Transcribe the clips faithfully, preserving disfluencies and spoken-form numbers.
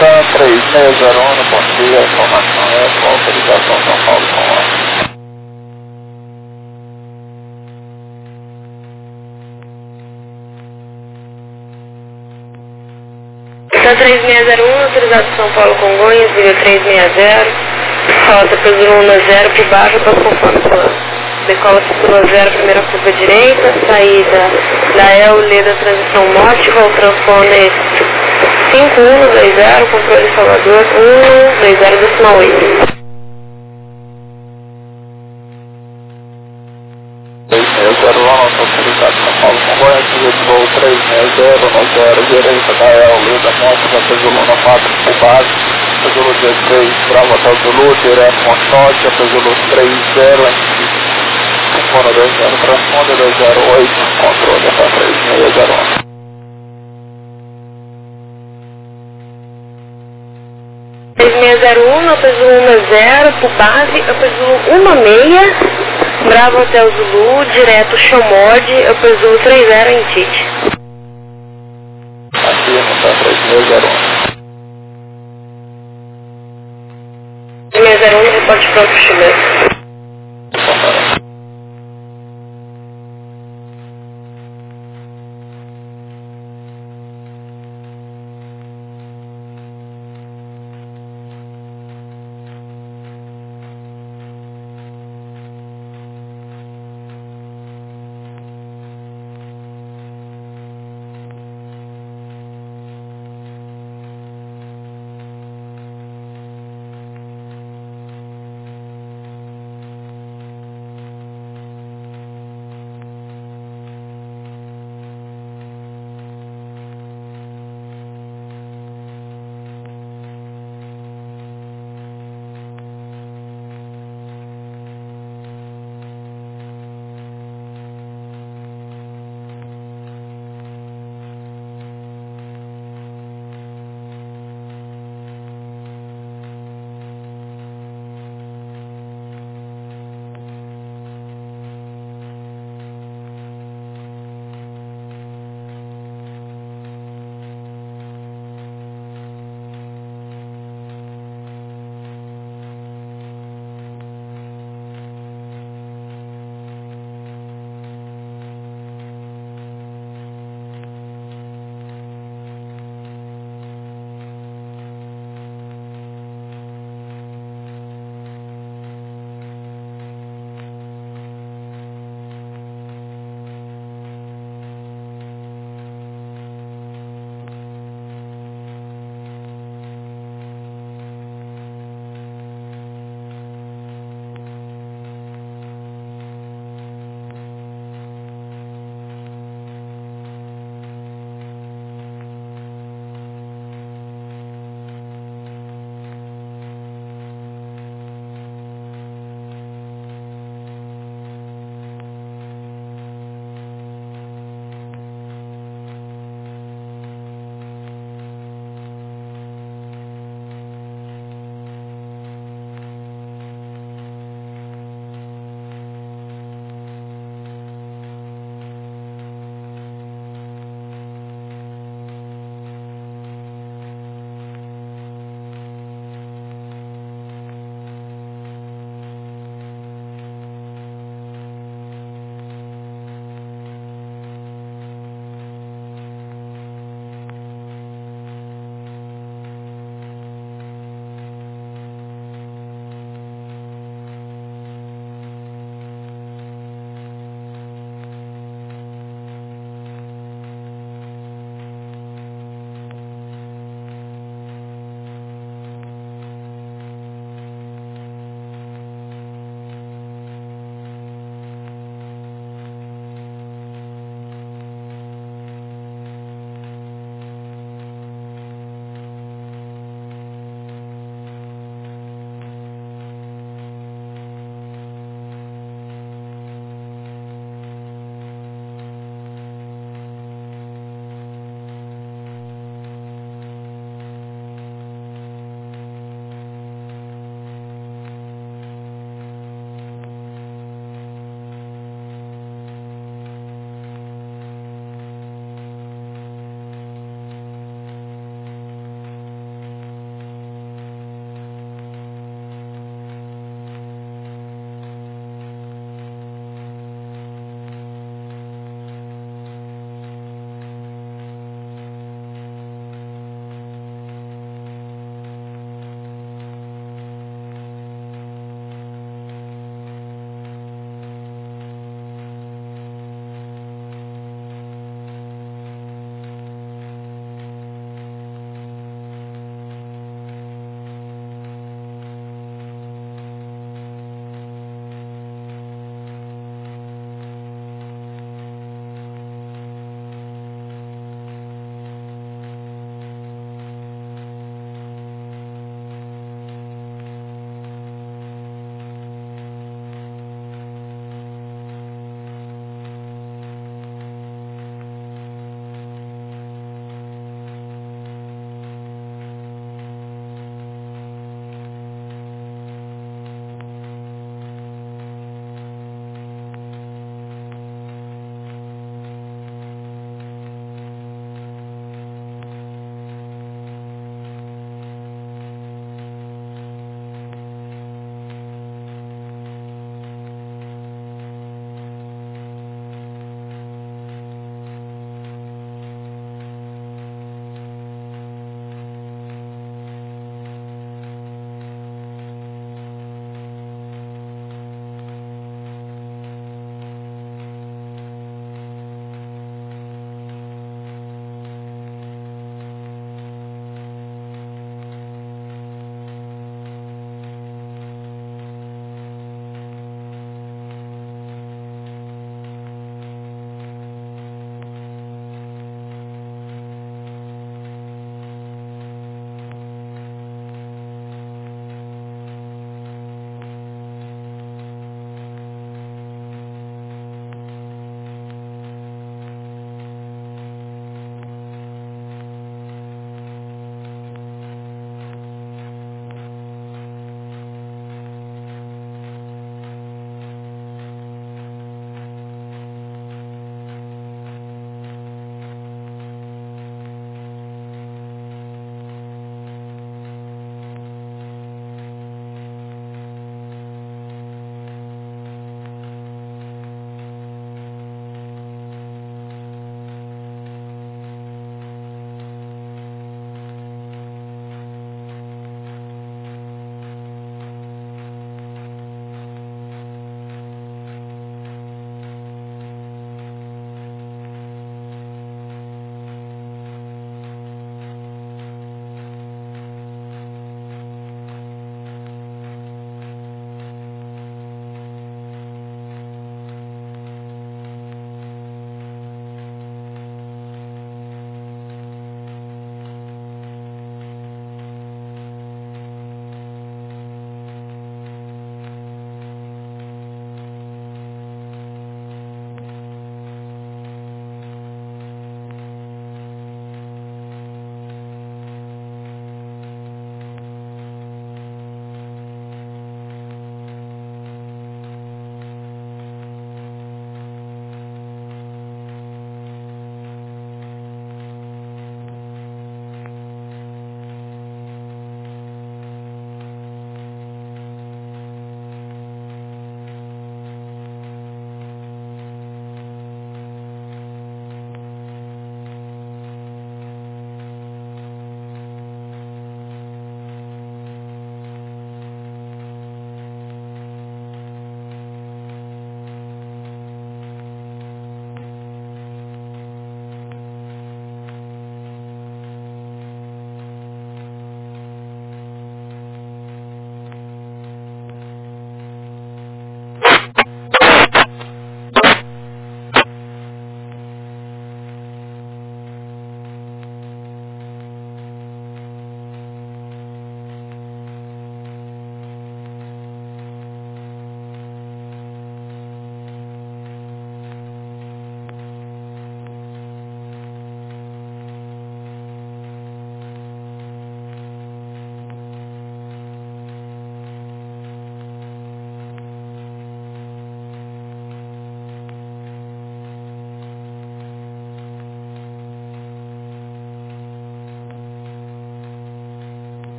três seis zero um, bom dia, informação é autorização São Paulo com Tá três seis zero um, autorizado São Paulo Congonhas, nível três seis zero, rota para Zona zero, por baixo, para conforme plano. Decola Zona zero, primeira curva direita, saída da E L L da transição norte, voo transponder cinco um dois zero, controle Salvador um dois zero decimal oito. três seis zero um, autorizado São Paulo Congonhas, nível de voo três seis zero, no zero, direita da E L L da norte, vai para Zona quatro, por baixo, Zulu dezesseis, Bravo até Zulu, direto Monte, até Zulu três zero, Zona dois zero, transponder dois zero oito, controle até três seis zero um. três seis zero um, Hotel Zulu zero, por base, Hotel Zulu dezesseis, Bravo Hotel Zulu, direto Chomode, Hotel Zulu três zero em Tite. Aqui no tá três seis zero um. três seis zero um, reporte pronto, chileno.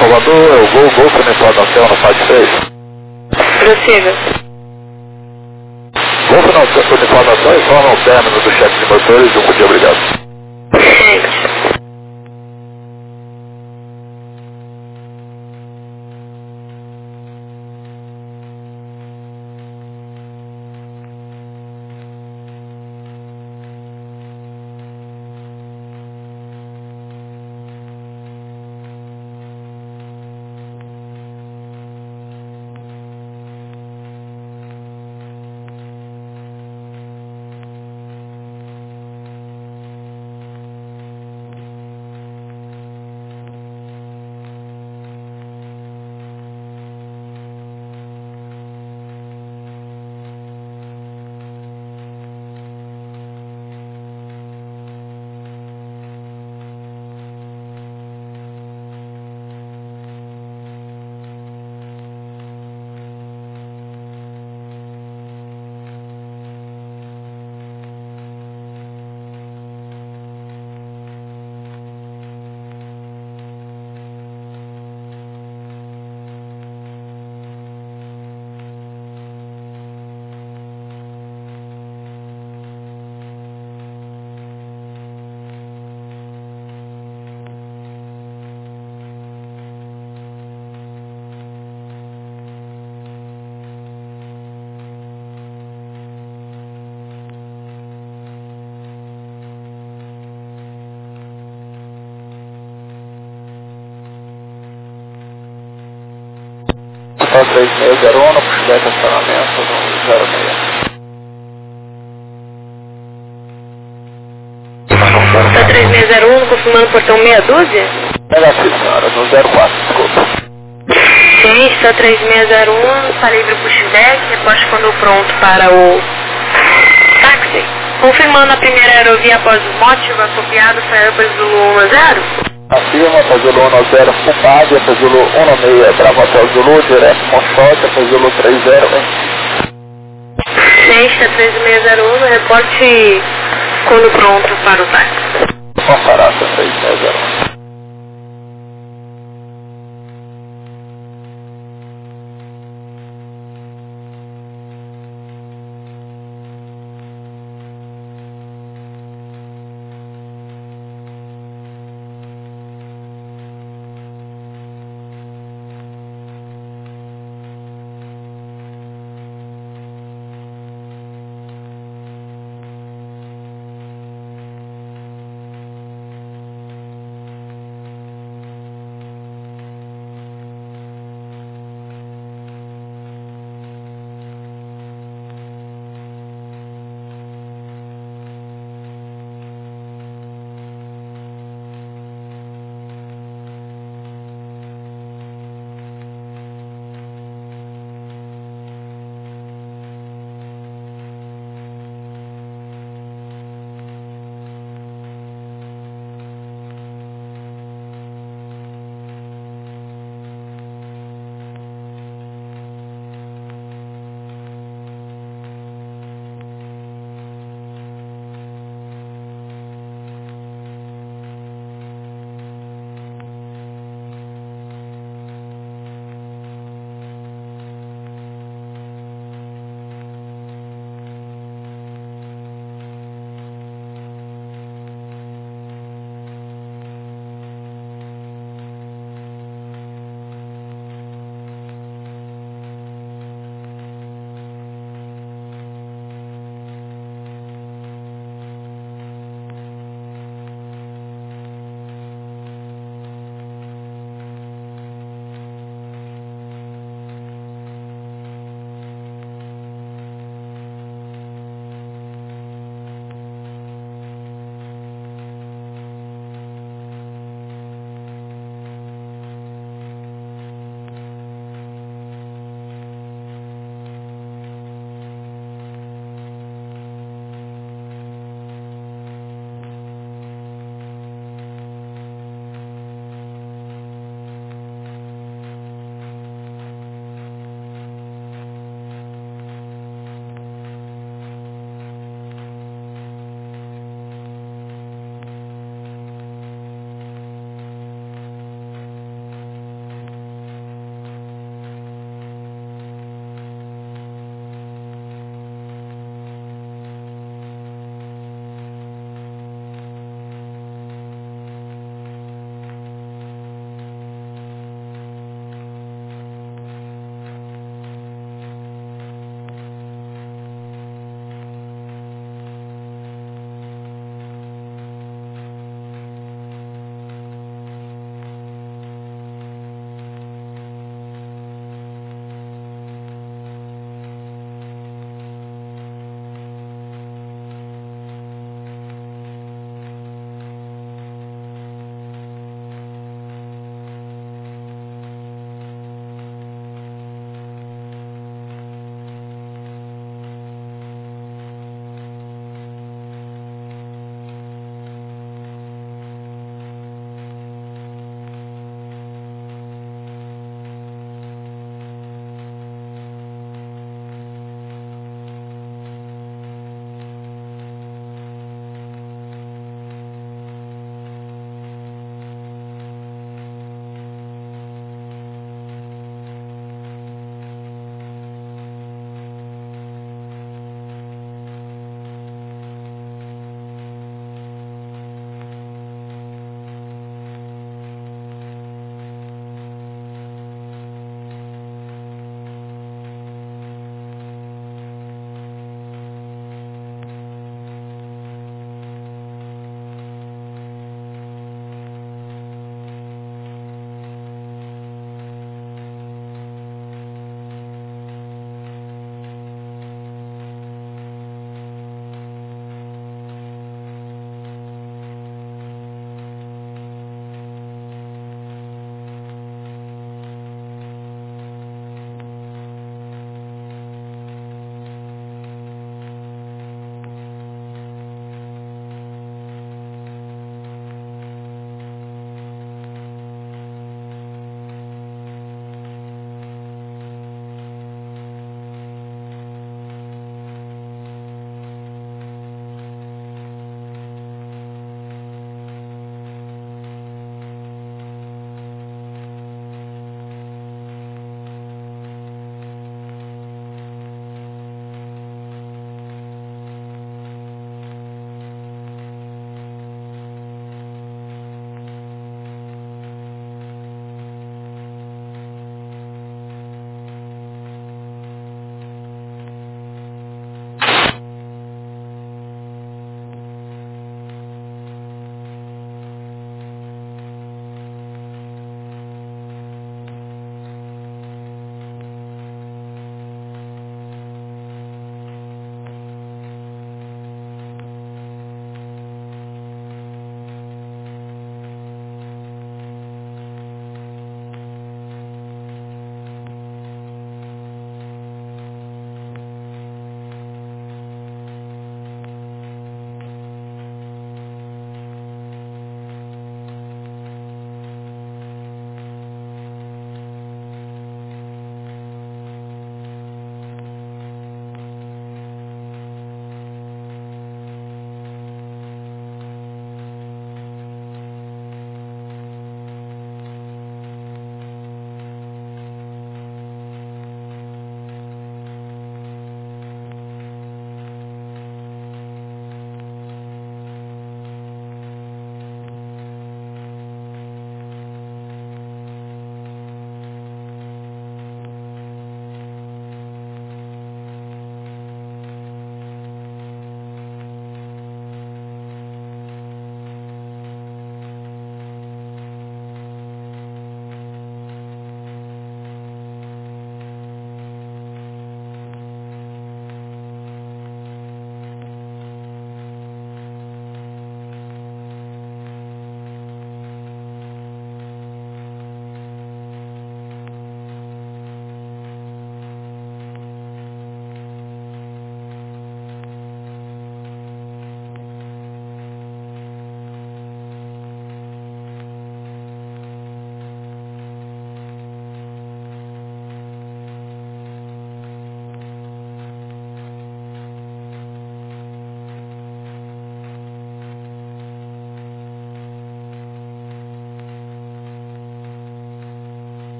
Salvador, é o Gol, Gol, Uniforme Hotel no Pátio seis. Prossiga. Gol, Uniforme Hotel, informa o término do chefe de motores, um dia, obrigado. Gente. Só três seis zero um, no puxo de estacionamento no zero seis. Só três seis zero um, confirmando o portão meia dúzia? Negativo, senhora, no zero quatro, desculpa. Gente, só três seis zero um, está livre o pushback, reposte quando pronto para o táxi. Confirmando a primeira aerovia após o motivo acopiado, foi a do Zulu um zero? Afirma, para Zulu um zero, ocupado, para Zulu um seis, Bravo Hotel Zulu, direto Monchote, para Zulu três zero um. Gente, está três seis zero um, reporte quando pronto para o táxi. Comparaça três seis zero um.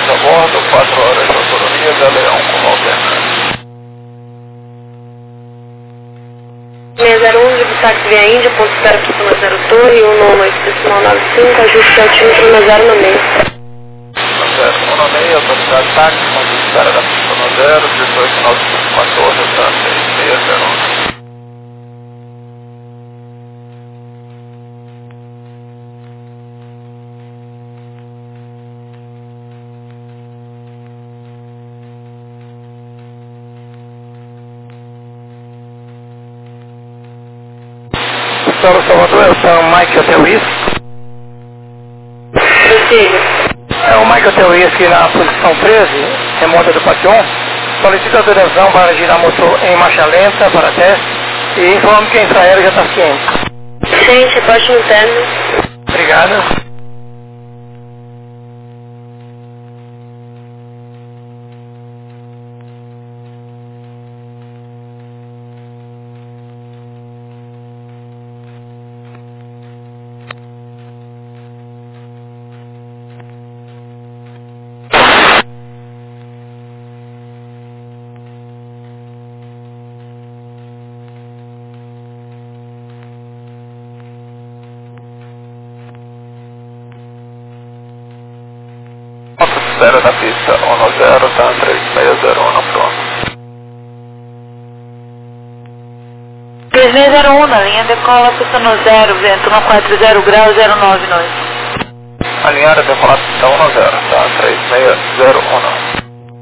três a bordo, quatro horas de autonomia, Galeão com alternância. seis zero um, de táxi via Índia, ponto espera pistona zero torre, um nome decimal nove cinco, ajuste altímetro na zero no meio. zero um no meio, autoridade táxi, ponto espera da pistona zero, dezoito nove cinco com a torre, tá três seis zero um. Para Salvador, é o Mike Hotel Whisky. Prossiga. É o Mike Hotel Whisky na posição treze, remota do Pation. Solicita autorização para girar motor em marcha lenta para teste e informe que a infraero já está ciente. Gente, baixe no término. Obrigado. Espera da pista um zero, tá três seis zero um, pronto. três seis zero um, na linha decola, pista no zero, vento um quatro zero graus, zero nove noite. Alinhada, decolar pista um zero, tá três seis zero um.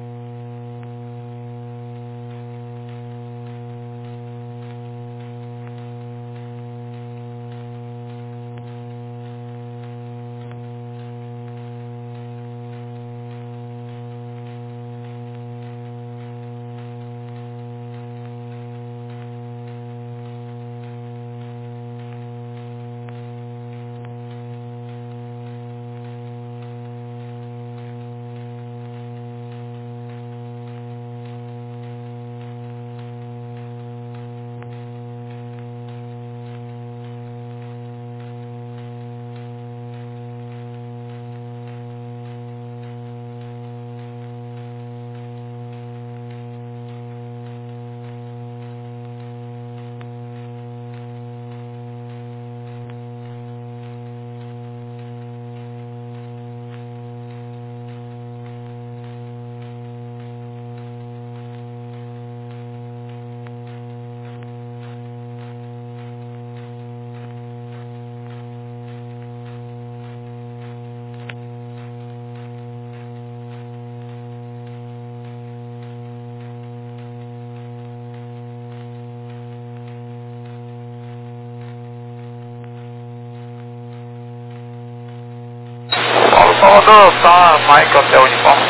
Salvador, tá Mike Hotel Uniforme.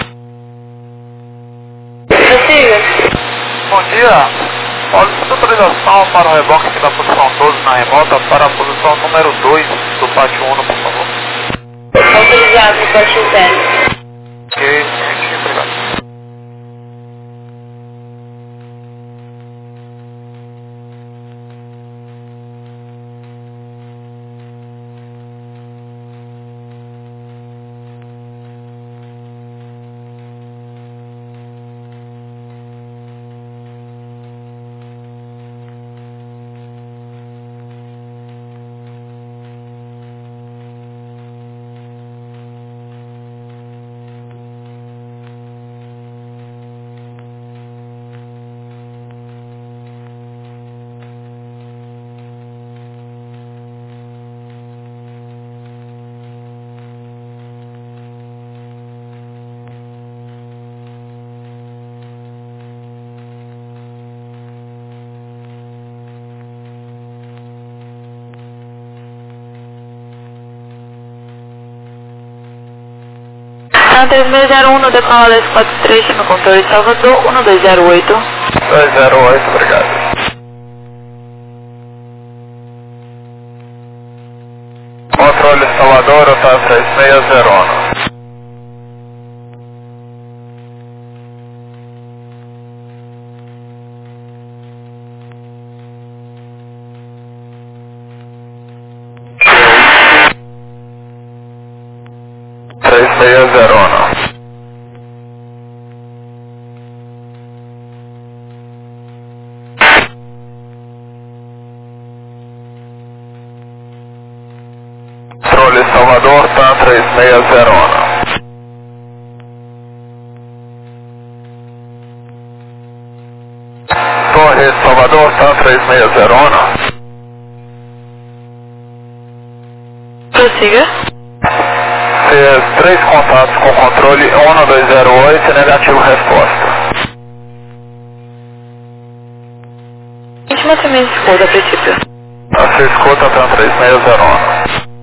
Prossiga. Bom dia. Solicito autorização para o reboque aqui da posição doze na remota para a posição número dois do pátio um, por favor. Autorizado no pátio interno. Ok, gente, obrigado. três seis zero um, no decola S quatro três no controle de Salvador, um dois zero oito. dois zero oito, obrigado. Controle Salvador, tá três seis zero um. três seis zero um. Salvador, TAM três seis zero um. Torre Salvador, TAM três seis zero um. Prossiga. Fez três contatos com o controle um dois zero oito, negativo resposta. Última também escuta, a princípio. A sua escuta, TAM três seis zero um.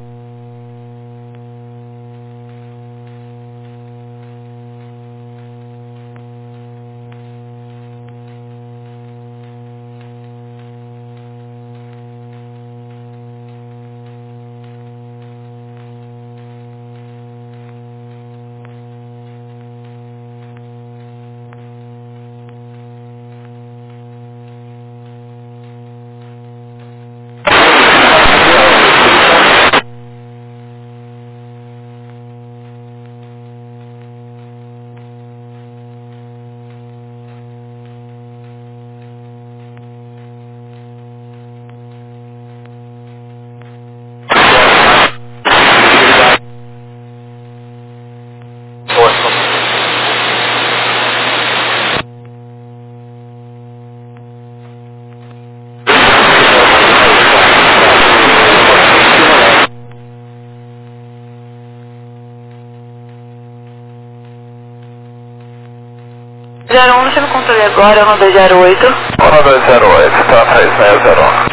zero um, você me controle agora, um dois zero oito. um dois zero oito, TAM três seis zero um.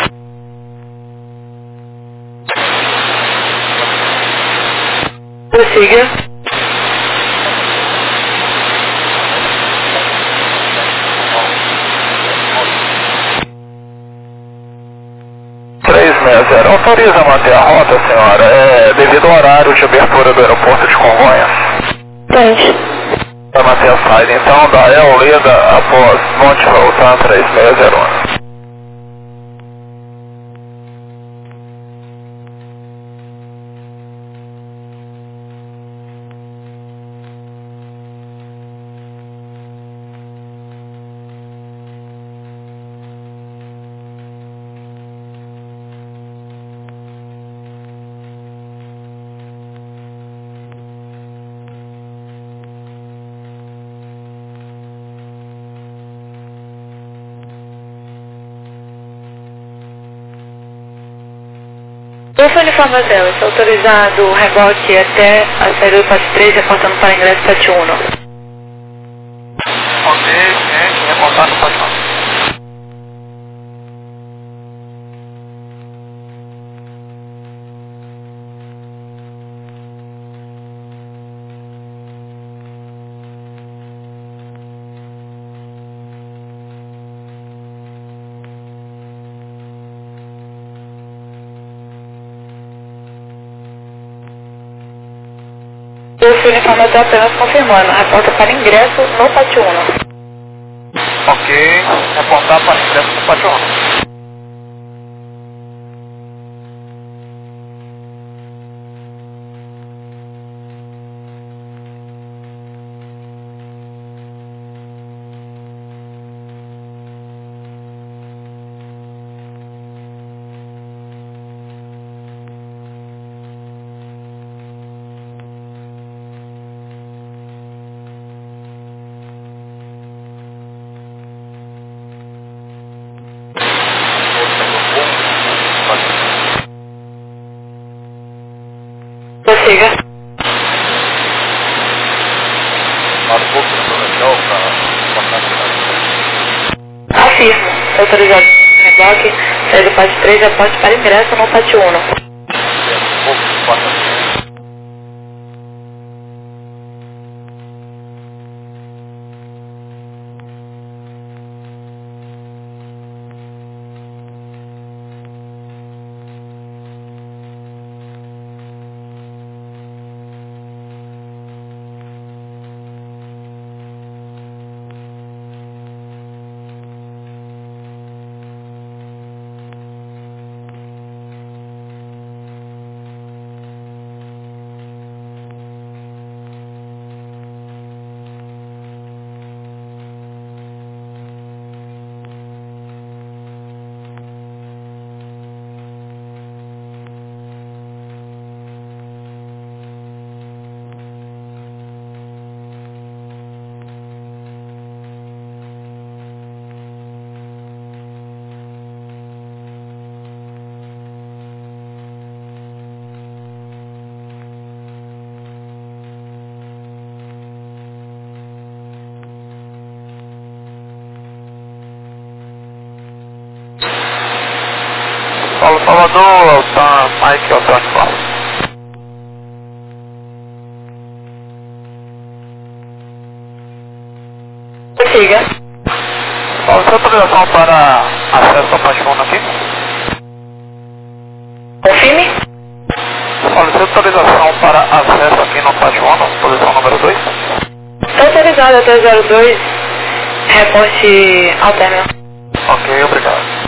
Prossiga. três seis zero, autoriza a manter a rota, senhora, é devido ao horário de abertura do aeroporto de Congonhas. Frente. Para manter a saída, então, da El Leda após Montevideo, TAM três seis zero um. Ufa uniforme dela, está autorizado o rebote até a saída do Pátio três, reportando para ingresso Pátio um. Ok, gente, reportar no Pátio um. Ufa uniforme dela apenas confirmando, reporta para ingresso no Pátio um. Ok, reportar para ingresso no Pátio um. Prossiga. Afirmo. Autorizado o reboque, saída do Pátio três, reporte para ingresso no Pátio um. Azul, Altan, Mike, Altan, Paulo. Siga. Paulo, sua autorização para acesso ao Pachona aqui? Confirme. Paulo, sua autorização para acesso aqui no Pachona, posição número dois? Está autorizado até zero dois, reporte alterno. Ok, obrigado.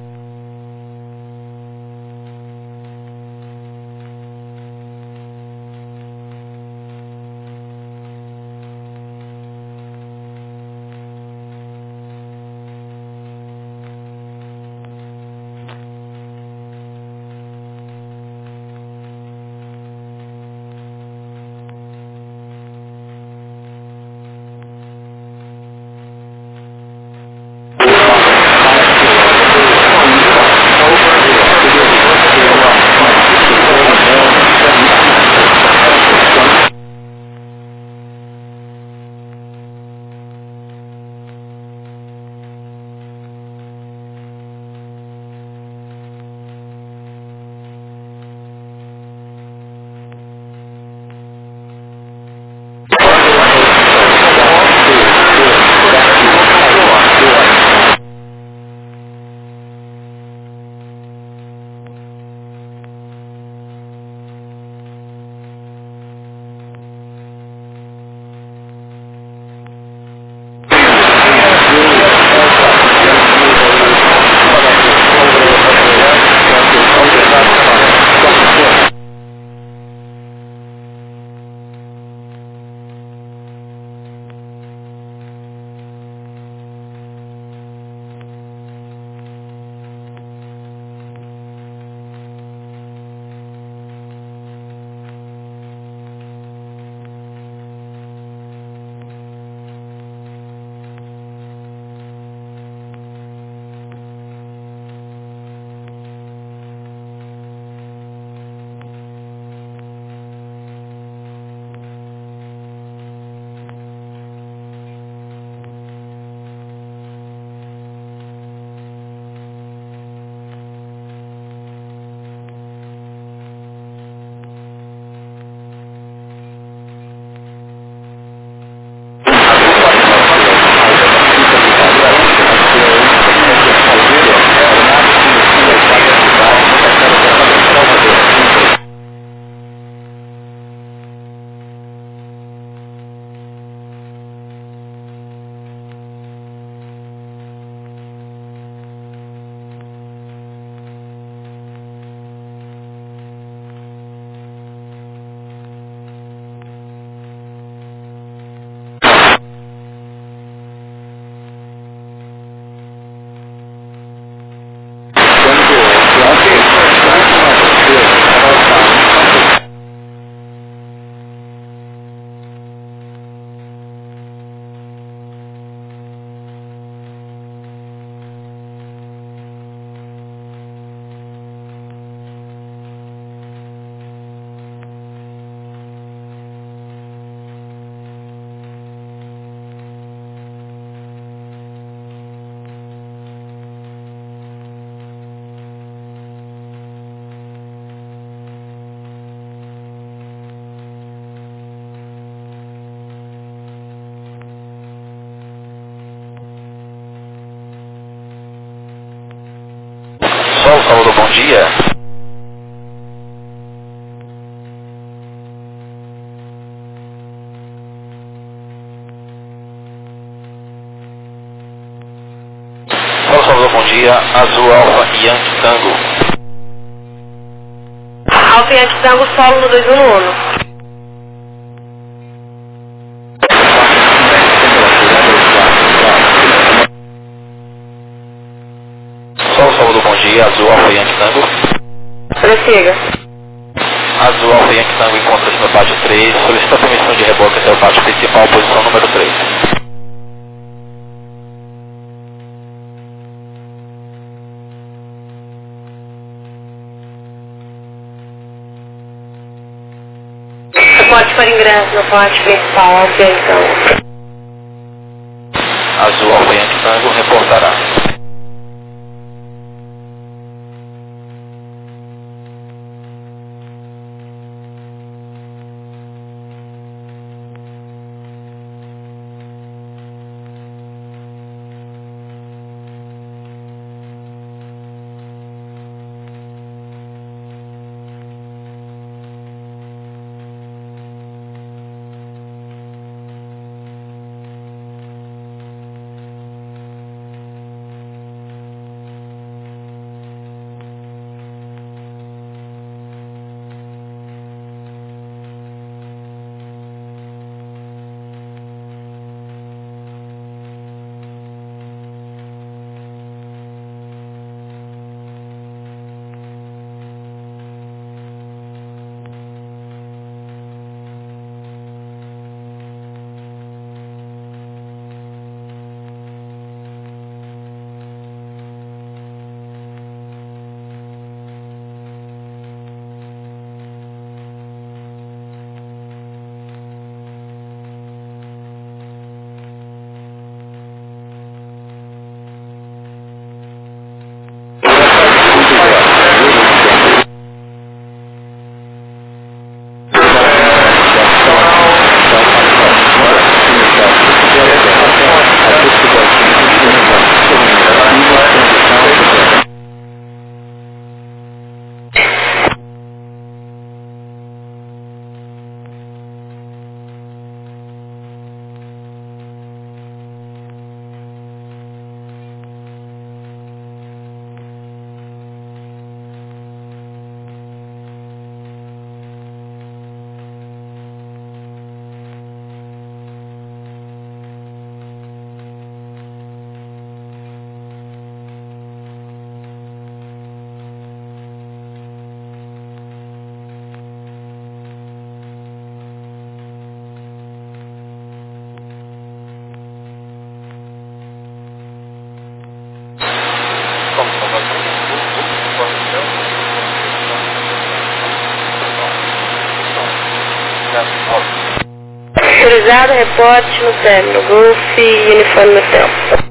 Sol, Saulo, bom dia. Sol, Saulo, bom dia. Azul, Alfa, Yankee, Tango. Alfa, Yankee, Tango, solo no dois um um. Sol, Saulo, bom dia. Azul, Alfa, Yankee, Tango. Prossiga. Azul, Alfa, Yankee, Tango encontra-se no pátio três. Solicita permissão de reboque até o pátio principal, posição número três. Reporte para ingresso no pátio principal, Alfa, Yankee, Tango. Azul, Alfa, Yankee, Tango reportará. Autorizado, reporte no término. Golf e uniforme no tempo.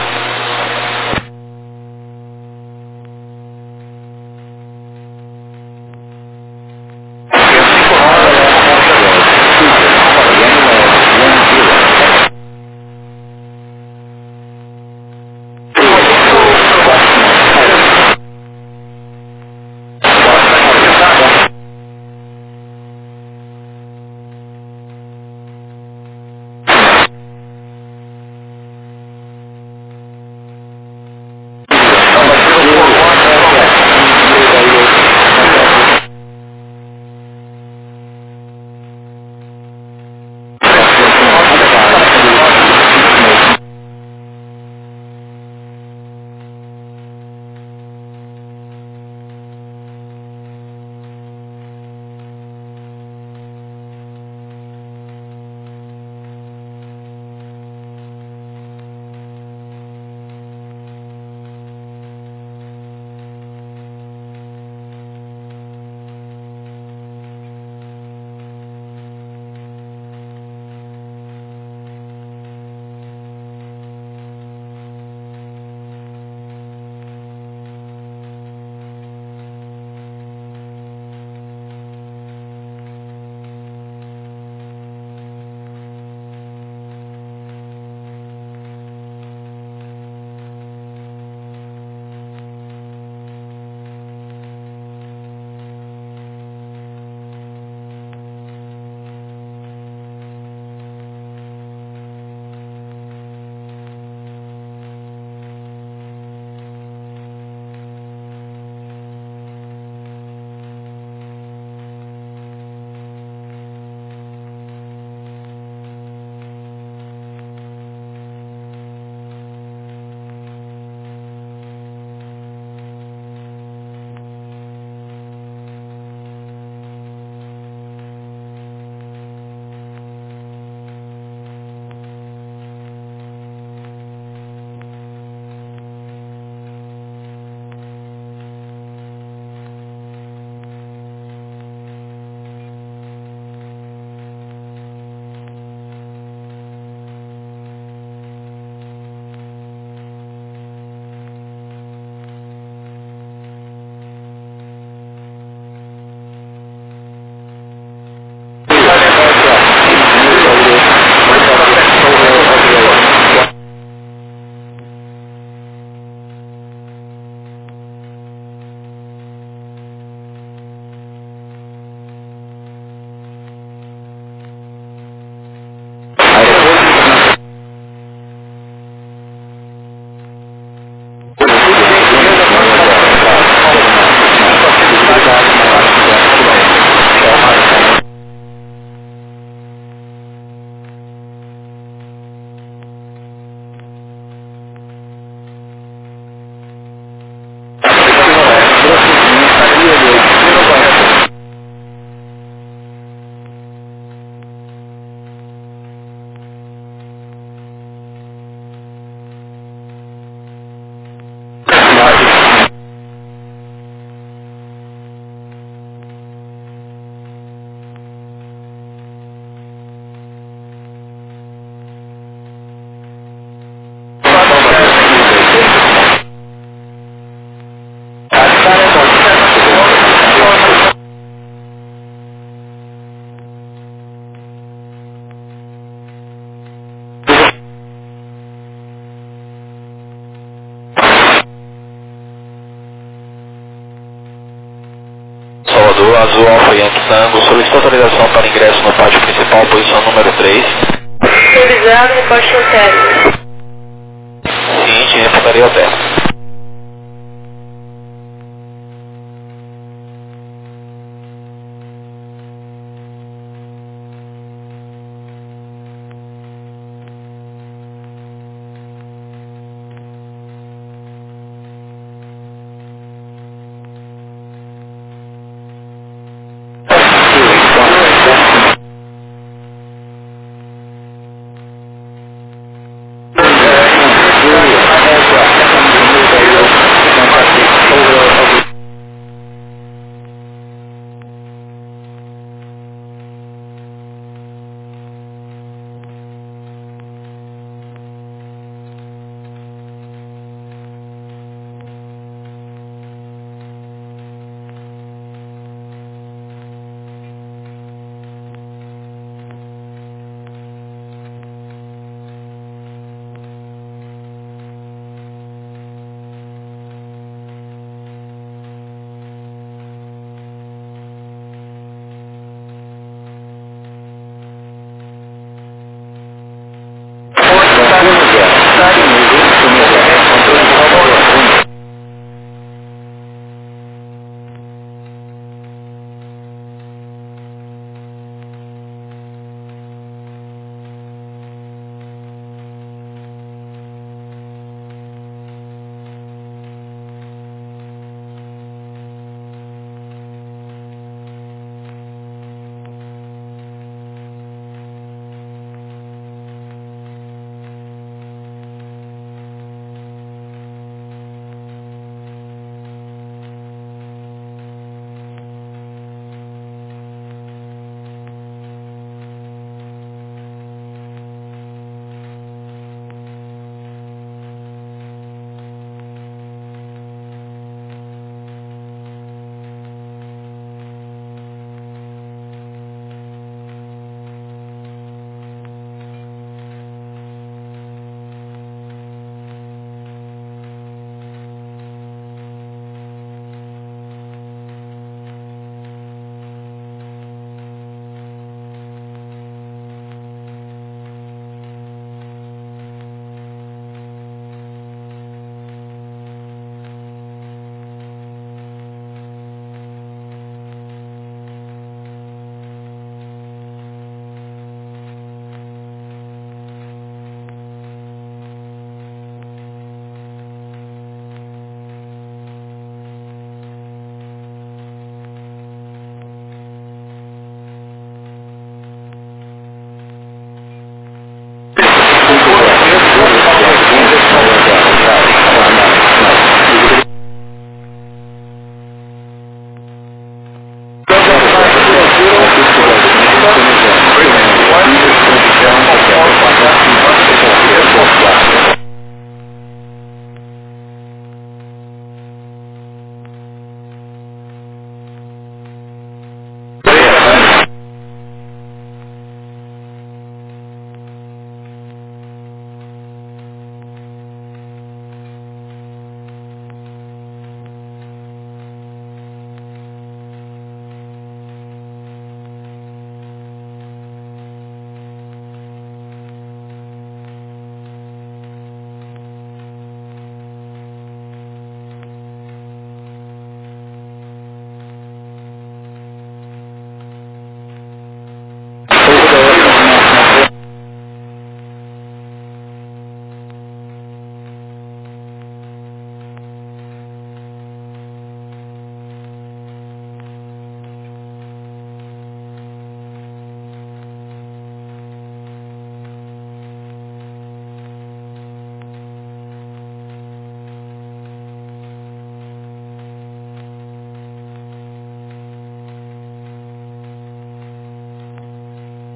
Azul Alfa Yankee Tango, solicita autorização para ingresso no pátio principal, posição número três. Autorizado, reporte no término. Seguinte, reportaria ao término.